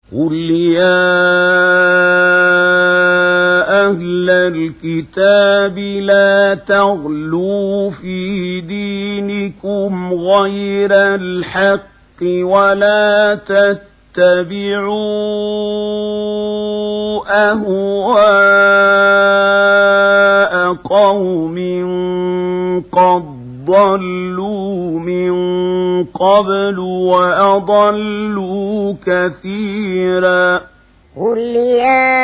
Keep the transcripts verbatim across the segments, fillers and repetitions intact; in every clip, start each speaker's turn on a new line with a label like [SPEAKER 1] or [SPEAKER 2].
[SPEAKER 1] قل يا أهل الكتاب لا تغلوا في دينكم غير الحق ولا تتبعوا أهواء قوم قد ضلوا من قبل وأضلوا كثيرا.
[SPEAKER 2] قل يا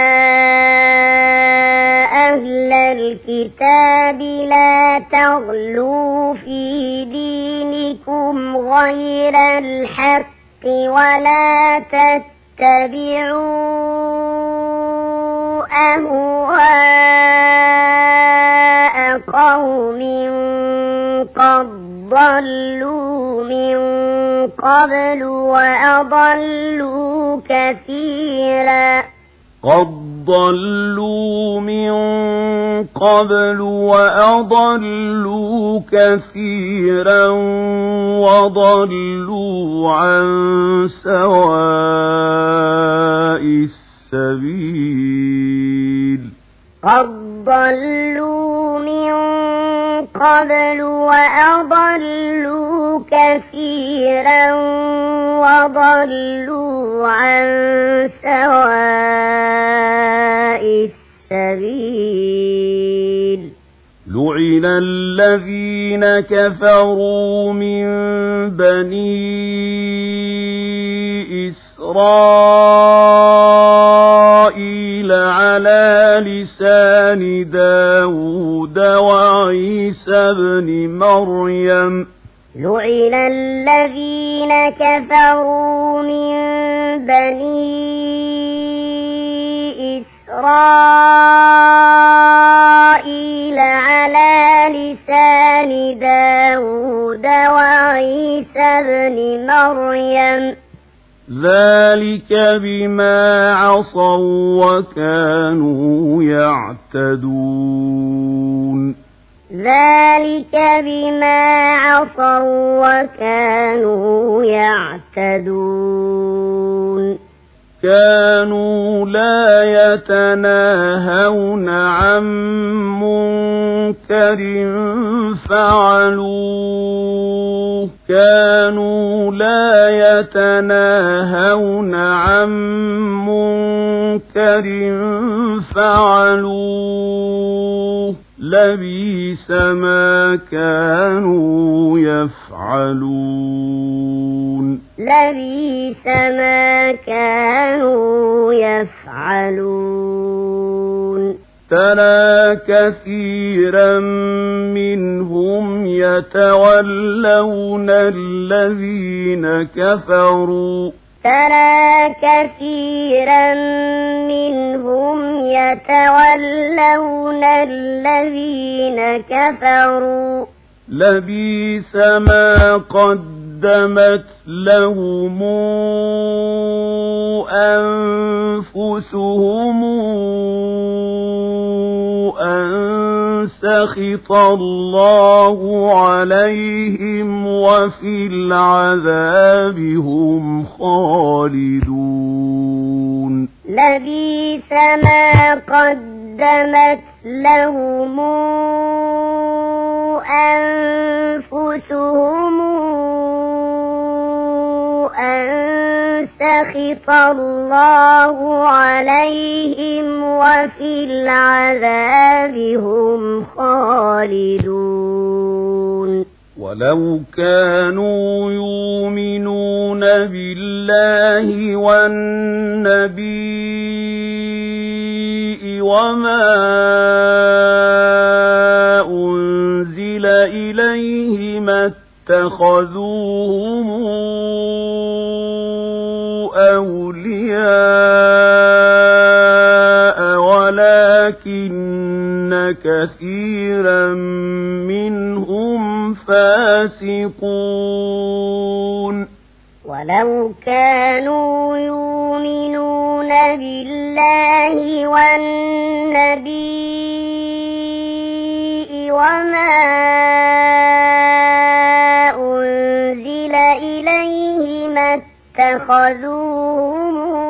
[SPEAKER 2] أهل الكتاب لا تغلوا في دينكم غير الحق ولا تتبعوا أهواء قوم قد ضلوا من قبل وأضلوا كثيرا.
[SPEAKER 1] قد ضلوا من قبل وأضلوا كثيرا وضلوا عن سواء السبيل.
[SPEAKER 2] قد ضلوا من قبل وأضلوا كثيرا وضلوا عن سواء السبيل.
[SPEAKER 1] لعن الذين كفروا من بني إسرائيل على لسان داود وعيسى بن مريم.
[SPEAKER 2] لعن الذين كفروا من بني إسرائيل على لسان داود وعيسى بن مريم.
[SPEAKER 1] ذلك بما عصوا وكانوا يعتدون.
[SPEAKER 2] ذلك بما عصوا وكانوا يعتدون.
[SPEAKER 1] كانوا لا يتناهون عن منكر فعلوه. كانوا لا يتناهون عن منكر فعلوه. لبئس ما كانوا يفعلون.
[SPEAKER 2] لبئس ما كانوا يفعلون.
[SPEAKER 1] ترى كثيرا منهم يتولون الذين كفروا.
[SPEAKER 2] ترى كثيرا منهم يتولون الذين كفروا.
[SPEAKER 1] لبئس ما قدمت لهم أنفسهم أن سخط الله عليهم وفي العذاب هم خالدون.
[SPEAKER 2] لبئس ما قدمت لهم أنفسهم أن سخط الله عليهم وفي العذاب هم خالدون.
[SPEAKER 1] ولو كانوا يؤمنون بالله والنبي وما أنزل إليه ما اتخذوهم أولياء ولكن كثيرا منهم فاسقون.
[SPEAKER 2] ولو كانوا يؤمنون بالله والنبي وما أنزل إليه ما اتخذوهم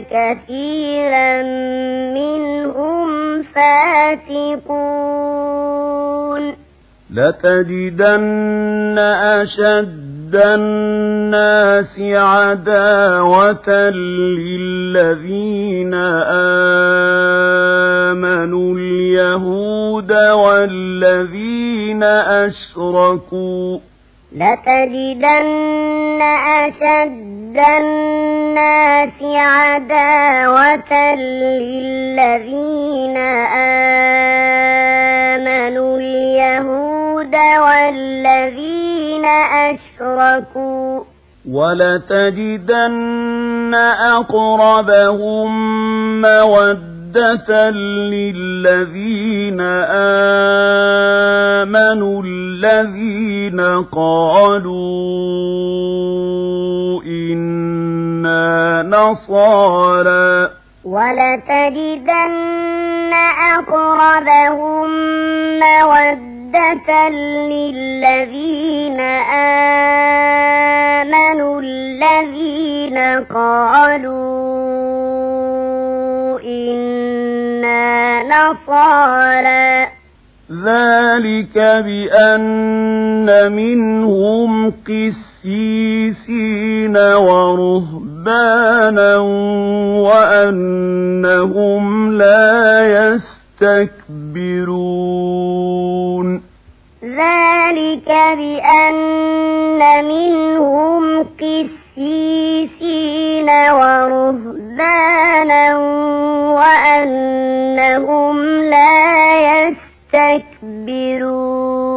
[SPEAKER 2] كثيرا منهم فاسقون
[SPEAKER 1] لتجدن أشد الناس عداوة للذين آمنوا اليهود والذين أشركوا
[SPEAKER 2] لتجدن أشد الناس عداوة للذين آمنوا اليهود والذين أشركوا
[SPEAKER 1] ولتجدن أقربهم مودة للذين آمنوا الذين قالوا إنا نصارى
[SPEAKER 2] ولتجدن أقربهم مودة للذين آمنوا الذين قالوا إنا نصارى
[SPEAKER 1] ذلك بأن منهم قسيسين ورهبانا وأنهم لا يستكبرون
[SPEAKER 2] ذلك بأن منهم قسيسين ورهبانا وأنهم لا يستكبرون